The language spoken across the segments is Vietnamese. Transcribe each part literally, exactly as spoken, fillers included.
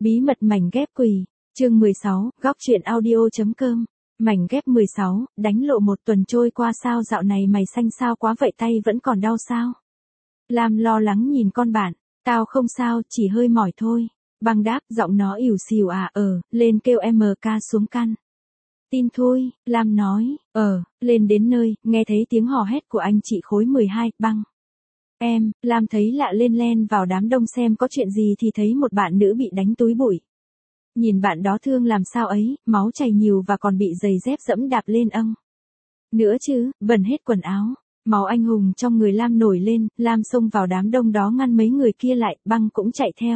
Bí mật mảnh ghép quỳ, chương mười sáu, góc truyện audio.com. Mảnh ghép mười sáu, đánh lộ một tuần trôi qua sao dạo này mày xanh sao quá vậy, tay vẫn còn đau sao? Lam lo lắng nhìn con bạn, tao không sao, chỉ hơi mỏi thôi. Băng đáp, giọng nó ỉu xìu à ờ, lên kêu em ca xuống căn. Tin thôi, Lam nói, ờ, lên đến nơi, nghe thấy tiếng hò hét của anh chị khối mười hai, Băng. Em, Lam thấy lạ lên len vào đám đông xem có chuyện gì thì thấy một bạn nữ bị đánh túi bụi. Nhìn bạn đó thương làm sao ấy, máu chảy nhiều và còn bị giày dép dẫm đạp lên âng. Nữa chứ, bẩn hết quần áo. Máu anh hùng trong người Lam nổi lên, Lam xông vào đám đông đó ngăn mấy người kia lại, Băng cũng chạy theo.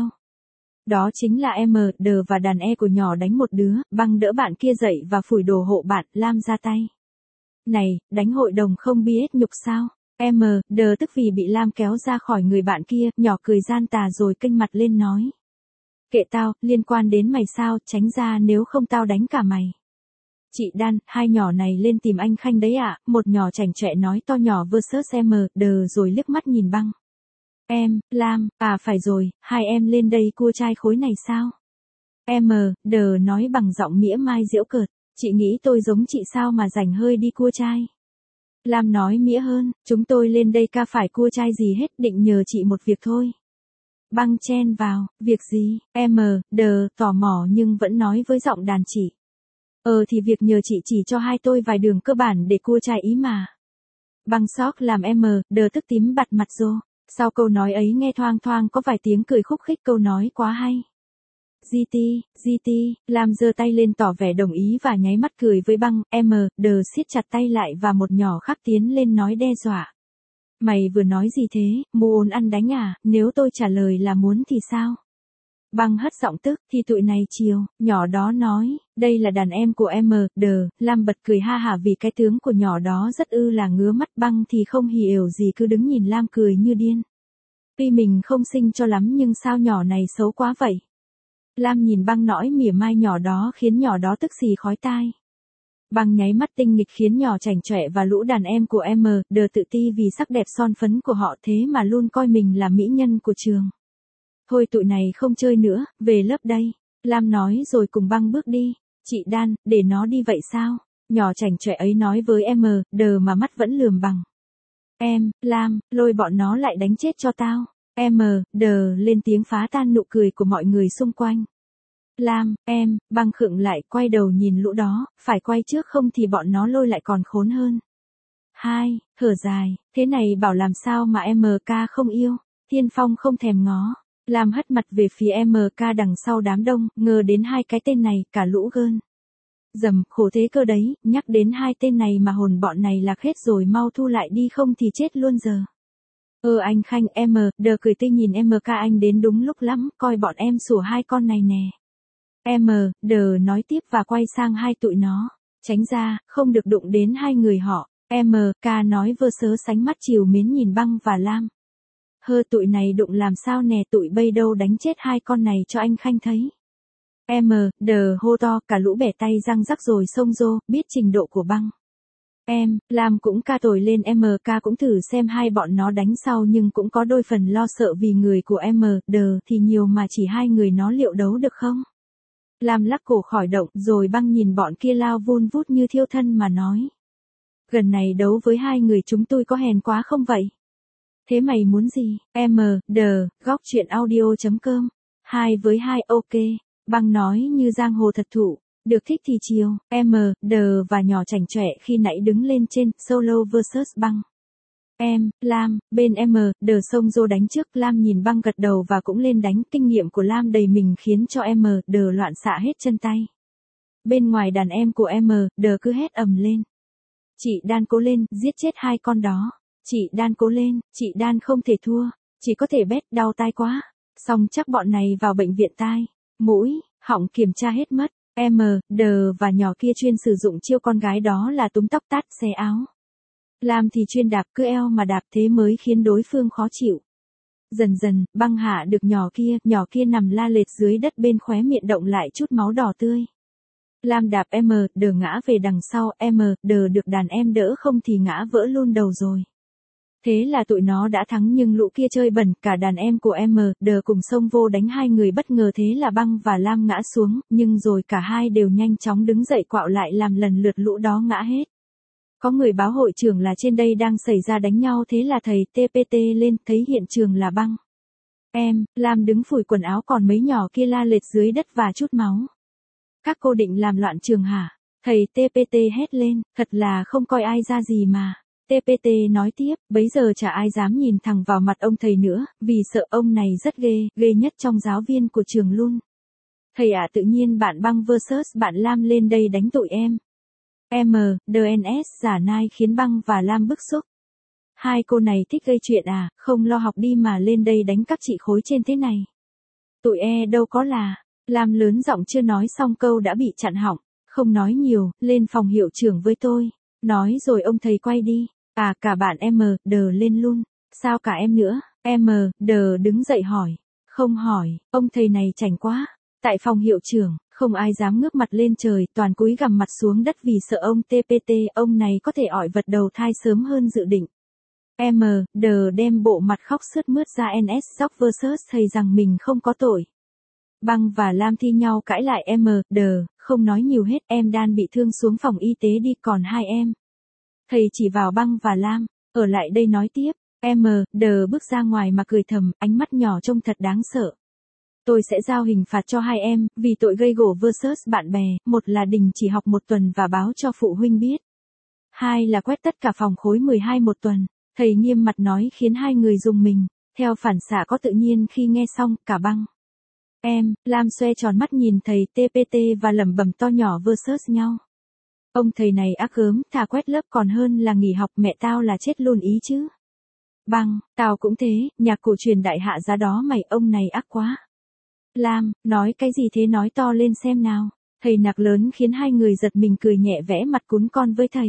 Đó chính là em, đờ và đàn e của nhỏ đánh một đứa, Băng đỡ bạn kia dậy và phủi đồ hộ bạn, Lam ra tay. Này, đánh hội đồng không biết nhục sao? Em, đờ tức vì bị Lam kéo ra khỏi người bạn kia, nhỏ cười gian tà rồi kênh mặt lên nói. Kệ tao, liên quan đến mày sao, tránh ra nếu không tao đánh cả mày. Chị Đan, hai nhỏ này lên tìm anh Khanh đấy ạ, à? Một nhỏ chảnh chọe nói to nhỏ versus em, đờ rồi liếc mắt nhìn Băng. Em, Lam, à phải rồi, hai em lên đây cua trai khối này sao? Em, đờ nói bằng giọng mỉa mai giễu cợt, chị nghĩ tôi giống chị sao mà rảnh hơi đi cua trai. Lam nói mỉa hơn, chúng tôi lên đây ca phải cua trai gì hết, định nhờ chị một việc thôi. Băng chen vào, việc gì, em, đờ, tò mò nhưng vẫn nói với giọng đàn chị. Ờ thì việc nhờ chị chỉ cho hai tôi vài đường cơ bản để cua trai ý mà. Băng sóc làm em, đờ tức tím bặt mặt rô. Sau câu nói ấy nghe thoang thoang có vài tiếng cười khúc khích, câu nói quá hay. giê tê, giê tê, Lam giơ tay lên tỏ vẻ đồng ý và nháy mắt cười với Băng, em, đờ siết chặt tay lại và một nhỏ khác tiến lên nói đe dọa. Mày vừa nói gì thế, muốn ăn đánh à, nếu tôi trả lời là muốn thì sao? Băng hất giọng tức, thì tụi này chiều, nhỏ đó nói, đây là đàn em của em, đờ, Lam bật cười ha hả vì cái tướng của nhỏ đó rất ư là ngứa mắt. Băng thì không hiểu gì cứ đứng nhìn Lam cười như điên. Tuy mình không xinh cho lắm nhưng sao nhỏ này xấu quá vậy? Lam nhìn Băng nõi mỉa mai nhỏ đó khiến nhỏ đó tức xì khói tai. Băng nháy mắt tinh nghịch khiến nhỏ chảnh chọe và lũ đàn em của em, đờ tự ti vì sắc đẹp son phấn của họ thế mà luôn coi mình là mỹ nhân của trường. Thôi tụi này không chơi nữa, về lớp đây. Lam nói rồi cùng Băng bước đi. Chị Đan, để nó đi vậy sao? Nhỏ chảnh chọe ấy nói với em, đờ mà mắt vẫn lườm Bằng. Em, Lam, lôi bọn nó lại đánh chết cho tao. Em, đờ lên tiếng phá tan nụ cười của mọi người xung quanh. Lam, em, Băng khựng lại quay đầu nhìn lũ đó, phải quay trước không thì bọn nó lôi lại còn khốn hơn. Hai, thở dài, thế này bảo làm sao mà em ca không yêu. Tiên Phong không thèm ngó. Lam hất mặt về phía em ca đằng sau đám đông, ngờ đến hai cái tên này, cả lũ gơn. Dầm, khổ thế cơ đấy, nhắc đến hai tên này mà hồn bọn này lạc hết rồi, mau thu lại đi không thì chết luôn giờ. Ơ anh Khanh, em, đờ cười tươi nhìn em ca anh đến đúng lúc lắm, coi bọn em sủa hai con này nè. Em, đờ nói tiếp và quay sang hai tụi nó, tránh ra, không được đụng đến hai người họ. Em ca nói vơ sớ sánh mắt chiều mến nhìn Băng và Lam. Hơ tụi này đụng làm sao nè, tụi bây đâu đánh chết hai con này cho anh Khanh thấy. Em, đờ hô to, cả lũ bẻ tay răng rắc rồi xông rô, biết trình độ của Băng. Em, Lam cũng ca tồi lên, em ca cũng thử xem hai bọn nó đánh sau nhưng cũng có đôi phần lo sợ vì người của em, đờ thì nhiều mà chỉ hai người nó liệu đấu được không? Lam lắc cổ khỏi động rồi Băng nhìn bọn kia lao vun vút như thiêu thân mà nói. Gần này đấu với hai người chúng tôi có hèn quá không vậy? Thế mày muốn gì? Em, đờ, góc truyện audio.com. Hai với hai ok. Băng nói như giang hồ thật thụ. Được thích thì chiều. Em, đờ và nhỏ chảnh chọe khi nãy đứng lên trên, solo versus Băng. Em, Lam, bên em, đờ xông rô đánh trước, Lam nhìn Băng gật đầu và cũng lên đánh, kinh nghiệm của Lam đầy mình khiến cho em, đờ loạn xạ hết chân tay. Bên ngoài đàn em của em, đờ cứ hét ầm lên. Chị Đan cố lên, giết chết hai con đó. Chị Đan cố lên, chị Đan không thể thua, chỉ có thể bét, đau tai quá. Xong chắc bọn này vào bệnh viện tai, mũi, họng kiểm tra hết mất. Em, đờ và nhỏ kia chuyên sử dụng chiêu con gái đó là túm tóc tát xé áo. Lam thì chuyên đạp cứ eo mà đạp thế mới khiến đối phương khó chịu. Dần dần, Băng hạ được nhỏ kia, nhỏ kia nằm la lệt dưới đất bên khóe miệng động lại chút máu đỏ tươi. Lam đạp em, đờ ngã về đằng sau, em, đờ được đàn em đỡ không thì ngã vỡ luôn đầu rồi. Thế là tụi nó đã thắng nhưng lũ kia chơi bẩn, cả đàn em của em đờ cùng xông vô đánh hai người bất ngờ thế là Băng và Lam ngã xuống, nhưng rồi cả hai đều nhanh chóng đứng dậy quạo lại làm lần lượt lũ đó ngã hết. Có người báo hội trưởng là trên đây đang xảy ra đánh nhau thế là thầy tê pê tê lên thấy hiện trường là Băng. Em, Lam đứng phủi quần áo còn mấy nhỏ kia la lệt dưới đất và chút máu. Các cô định làm loạn trường hả? Thầy tê pê tê hét lên, thật là không coi ai ra gì mà. tê pê tê nói tiếp, bấy giờ chả ai dám nhìn thẳng vào mặt ông thầy nữa, vì sợ ông này rất ghê, ghê nhất trong giáo viên của trường luôn. Thầy ạ, tự nhiên bạn Băng versus bạn Lam lên đây đánh tụi em. em, đê en ét giả nai khiến Băng và Lam bức xúc. Hai cô này thích gây chuyện à, không lo học đi mà lên đây đánh các chị khối trên thế này. Tụi e đâu có là, Lam lớn giọng chưa nói xong câu đã bị chặn họng, không nói nhiều, lên phòng hiệu trưởng với tôi. Nói rồi ông thầy quay đi, à cả bạn em đờ lên luôn, sao cả em nữa, em đờ đứng dậy hỏi, không hỏi, ông thầy này chảnh quá. Tại phòng hiệu trưởng, không ai dám ngước mặt lên trời, toàn cúi gằm mặt xuống đất vì sợ ông tê pê tê, ông này có thể ỏi vật đầu thai sớm hơn dự định. em đờ đem bộ mặt khóc sướt mướt ra en ét Rock versus thầy rằng mình không có tội. Băng và Lam thi nhau cãi lại em đờ, không nói nhiều hết, em đang bị thương xuống phòng y tế đi còn hai em. Thầy chỉ vào Băng và Lam, ở lại đây nói tiếp, em đờ bước ra ngoài mà cười thầm, ánh mắt nhỏ trông thật đáng sợ. Tôi sẽ giao hình phạt cho hai em, vì tội gây gổ versus bạn bè, một là đình chỉ học một tuần và báo cho phụ huynh biết. Hai là quét tất cả phòng khối mười hai một tuần. Thầy nghiêm mặt nói khiến hai người rùng mình, theo phản xạ có tự nhiên khi nghe xong, cả Băng. Em, Lam xoe tròn mắt nhìn thầy tê pê tê và lẩm bẩm to nhỏ versus nhau. Ông thầy này ác gớm, thà quét lớp còn hơn là nghỉ học, mẹ tao là chết luôn ý chứ. Băng, tao cũng thế, nhạc cổ truyền đại hạ giá đó mày, ông này ác quá. Lam, nói cái gì thế, nói to lên xem nào. Thầy nạc lớn khiến hai người giật mình cười nhẹ vẽ mặt cún con với thầy.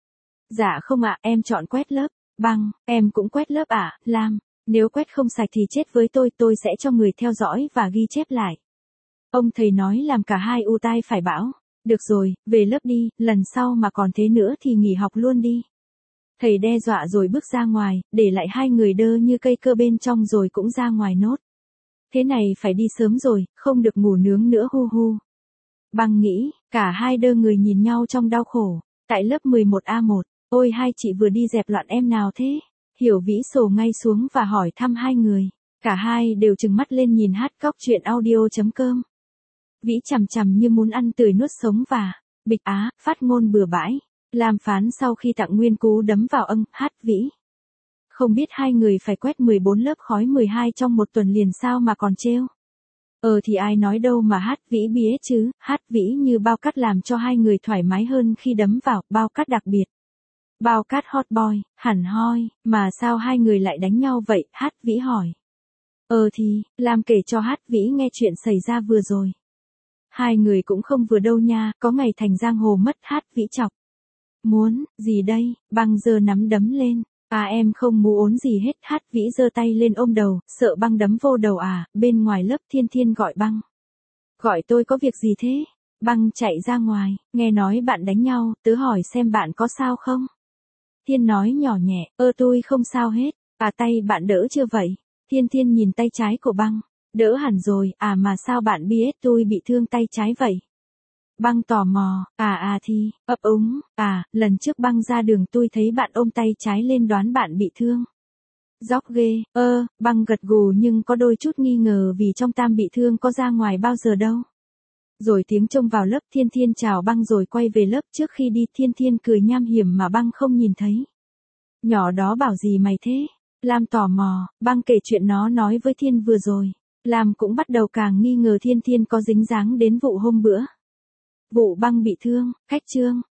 Dạ không ạ, em chọn quét lớp. Băng, em cũng quét lớp ạ, à? Lam, nếu quét không sạch thì chết với tôi, tôi sẽ cho người theo dõi và ghi chép lại. Ông thầy nói làm cả hai u tai phải bão. Được rồi, về lớp đi, lần sau mà còn thế nữa thì nghỉ học luôn đi. Thầy đe dọa rồi bước ra ngoài, để lại hai người đơ như cây cơ bên trong rồi cũng ra ngoài nốt. Thế này phải đi sớm rồi, không được ngủ nướng nữa hu hu. Băng nghĩ, cả hai đơ người nhìn nhau trong đau khổ. Tại lớp mười một A một, ôi hai chị vừa đi dẹp loạn em nào thế? Hiểu Vĩ sổ ngay xuống và hỏi thăm hai người. Cả hai đều trừng mắt lên nhìn hát cóc chuyện audio chấm com. Vĩ chằm chằm như muốn ăn tươi nuốt sống và bịch á, phát ngôn bừa bãi. Làm phán sau khi tặng nguyên cú đấm vào âng, hát Vĩ. Không biết hai người phải quét mười bốn lớp khói mười hai trong một tuần liền sao mà còn trêu. Ờ thì ai nói đâu mà hát Vĩ biết chứ, hát Vĩ như bao cát làm cho hai người thoải mái hơn khi đấm vào, bao cát đặc biệt. Bao cát hot boy, hẳn hoi, mà sao hai người lại đánh nhau vậy, hát Vĩ hỏi. Ờ thì, làm kể cho hát Vĩ nghe chuyện xảy ra vừa rồi. Hai người cũng không vừa đâu nha, có ngày thành giang hồ mất, hát Vĩ chọc. Muốn, gì đây, Băng giơ nắm đấm lên. À em không mú ốn gì hết, hát Vĩ giơ tay lên ôm đầu, sợ Băng đấm vô đầu à, bên ngoài lớp Thiên Thiên gọi Băng. Gọi tôi có việc gì thế? Băng chạy ra ngoài, nghe nói bạn đánh nhau, tớ hỏi xem bạn có sao không? Thiên nói nhỏ nhẹ, ơ tôi không sao hết, à tay bạn đỡ chưa vậy? Thiên Thiên nhìn tay trái của Băng, đỡ hẳn rồi, à mà sao bạn biết tôi bị thương tay trái vậy? Băng tò mò, à à thì, ấp úng, à, lần trước Băng ra đường tôi thấy bạn ôm tay trái lên đoán bạn bị thương. Dóc ghê, ơ, Băng gật gù nhưng có đôi chút nghi ngờ vì trong Tam bị thương có ra ngoài bao giờ đâu. Rồi tiếng trông vào lớp, Thiên Thiên chào Băng rồi quay về lớp, trước khi đi Thiên Thiên cười nham hiểm mà Băng không nhìn thấy. Nhỏ đó bảo gì mày thế? Lam tò mò, Băng kể chuyện nó nói với Thiên vừa rồi. Lam cũng bắt đầu càng nghi ngờ Thiên Thiên có dính dáng đến vụ hôm bữa. Vụ Băng bị thương, khách trương,